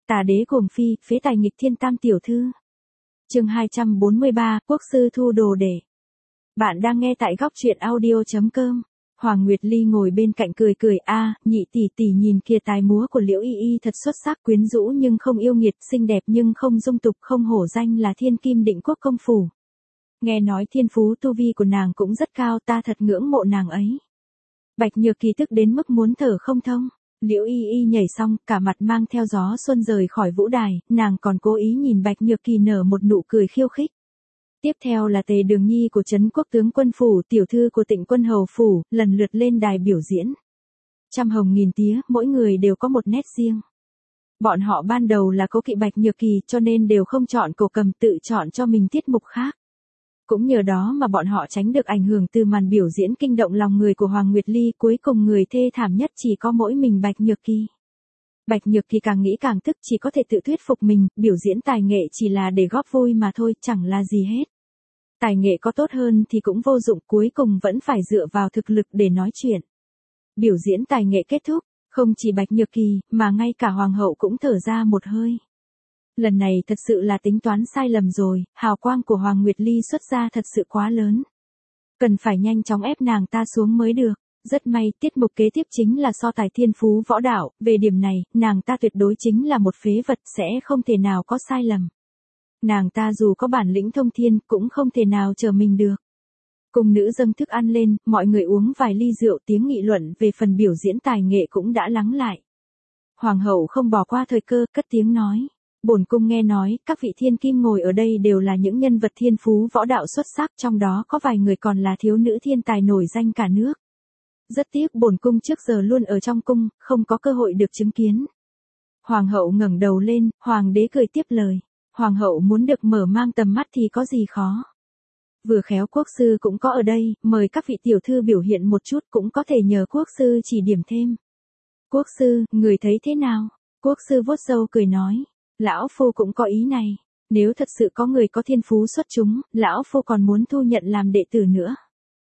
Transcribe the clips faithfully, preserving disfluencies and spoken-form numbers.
Tà đế cuồng phi, phế tài nghịch thiên tam tiểu thư. Chương hai trăm bốn mươi ba, quốc sư thu đồ để. Bạn đang nghe tại góc truyện audio chấm com. Hoàng Nguyệt Ly ngồi bên cạnh cười cười, a, nhị tỷ tỷ nhìn kìa, tài múa của Liễu Y Y thật xuất sắc, quyến rũ nhưng không yêu nghiệt, xinh đẹp nhưng không dung tục, không hổ danh là thiên kim định quốc công phủ. Nghe nói thiên phú tu vi của nàng cũng rất cao, ta thật ngưỡng mộ nàng ấy. Bạch Nhược Kỳ tức đến mức muốn thở không thông. Liễu Y Y nhảy xong, cả mặt mang theo gió xuân rời khỏi vũ đài, nàng còn cố ý nhìn Bạch Nhược Kỳ nở một nụ cười khiêu khích. Tiếp theo là Tề Đường Nhi của Trấn Quốc tướng quân phủ, tiểu thư của Tịnh quân hầu phủ, lần lượt lên đài biểu diễn. Trăm hồng nghìn tía, mỗi người đều có một nét riêng. Bọn họ ban đầu là cố kỵ Bạch Nhược Kỳ cho nên đều không chọn Cổ Cầm, tự chọn cho mình tiết mục khác. Cũng nhờ đó mà bọn họ tránh được ảnh hưởng từ màn biểu diễn kinh động lòng người của Hoàng Nguyệt Ly, cuối cùng người thê thảm nhất chỉ có mỗi mình Bạch Nhược Kỳ. Bạch Nhược Kỳ càng nghĩ càng tức, chỉ có thể tự thuyết phục mình, biểu diễn tài nghệ chỉ là để góp vui mà thôi, chẳng là gì hết. Tài nghệ có tốt hơn thì cũng vô dụng, cuối cùng vẫn phải dựa vào thực lực để nói chuyện. Biểu diễn tài nghệ kết thúc, không chỉ Bạch Nhược Kỳ, mà ngay cả Hoàng hậu cũng thở ra một hơi. Lần này thật sự là tính toán sai lầm rồi, hào quang của Hoàng Nguyệt Ly xuất ra thật sự quá lớn. Cần phải nhanh chóng ép nàng ta xuống mới được. Rất may, tiết mục kế tiếp chính là so tài thiên phú võ đạo, về điểm này, nàng ta tuyệt đối chính là một phế vật, sẽ không thể nào có sai lầm. Nàng ta dù có bản lĩnh thông thiên, cũng không thể nào chờ mình được. Cung nữ dâng thức ăn lên, mọi người uống vài ly rượu, tiếng nghị luận về phần biểu diễn tài nghệ cũng đã lắng lại. Hoàng hậu không bỏ qua thời cơ, cất tiếng nói. Bổn cung nghe nói, các vị thiên kim ngồi ở đây đều là những nhân vật thiên phú võ đạo xuất sắc, trong đó có vài người còn là thiếu nữ thiên tài nổi danh cả nước. Rất tiếc bổn cung trước giờ luôn ở trong cung, không có cơ hội được chứng kiến. Hoàng hậu ngẩng đầu lên, hoàng đế cười tiếp lời. Hoàng hậu muốn được mở mang tầm mắt thì có gì khó. Vừa khéo quốc sư cũng có ở đây, mời các vị tiểu thư biểu hiện một chút, cũng có thể nhờ quốc sư chỉ điểm thêm. Quốc sư, người thấy thế nào? Quốc sư vuốt râu cười nói. Lão phu cũng có ý này. Nếu thật sự có người có thiên phú xuất chúng, lão phu còn muốn thu nhận làm đệ tử nữa.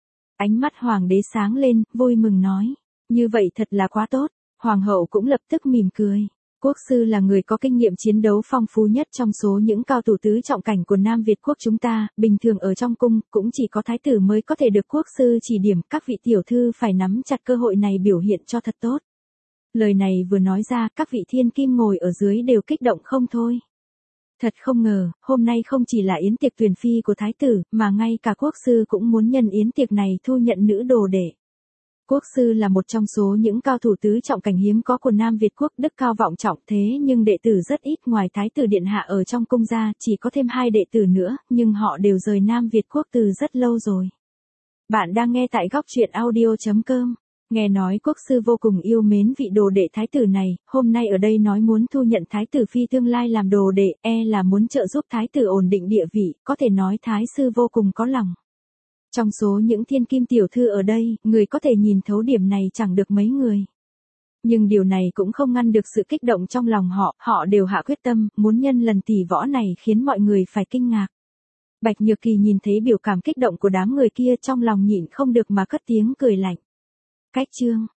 Ánh mắt hoàng đế sáng lên, vui mừng nói. Như vậy thật là quá tốt. Hoàng hậu cũng lập tức mỉm cười. Quốc sư là người có kinh nghiệm chiến đấu phong phú nhất trong số những cao thủ tứ trọng cảnh của Nam Việt quốc chúng ta, bình thường ở trong cung, cũng chỉ có thái tử mới có thể được quốc sư chỉ điểm, các vị tiểu thư phải nắm chặt cơ hội này biểu hiện cho thật tốt. Lời này vừa nói ra, các vị thiên kim ngồi ở dưới đều kích động không thôi. Thật không ngờ, hôm nay không chỉ là yến tiệc tuyển phi của thái tử, mà ngay cả quốc sư cũng muốn nhân yến tiệc này thu nhận nữ đồ đệ. Quốc sư là một trong số những cao thủ tứ trọng cảnh hiếm có của Nam Việt quốc, đức cao vọng trọng, thế nhưng đệ tử rất ít, ngoài thái tử điện hạ ở trong cung ra, chỉ có thêm hai đệ tử nữa, nhưng họ đều rời Nam Việt quốc từ rất lâu rồi. Bạn đang nghe tại góc truyện audio chấm com. Nghe nói quốc sư vô cùng yêu mến vị đồ đệ thái tử này, hôm nay ở đây nói muốn thu nhận thái tử phi tương lai làm đồ đệ, e là muốn trợ giúp thái tử ổn định địa vị, có thể nói thái sư vô cùng có lòng. Trong số những thiên kim tiểu thư ở đây, người có thể nhìn thấu điểm này chẳng được mấy người. Nhưng điều này cũng không ngăn được sự kích động trong lòng họ, họ đều hạ quyết tâm, muốn nhân lần tỷ võ này khiến mọi người phải kinh ngạc. Bạch Nhược Kỳ nhìn thấy biểu cảm kích động của đám người kia, trong lòng nhịn không được mà cất tiếng cười lạnh. Cách chương,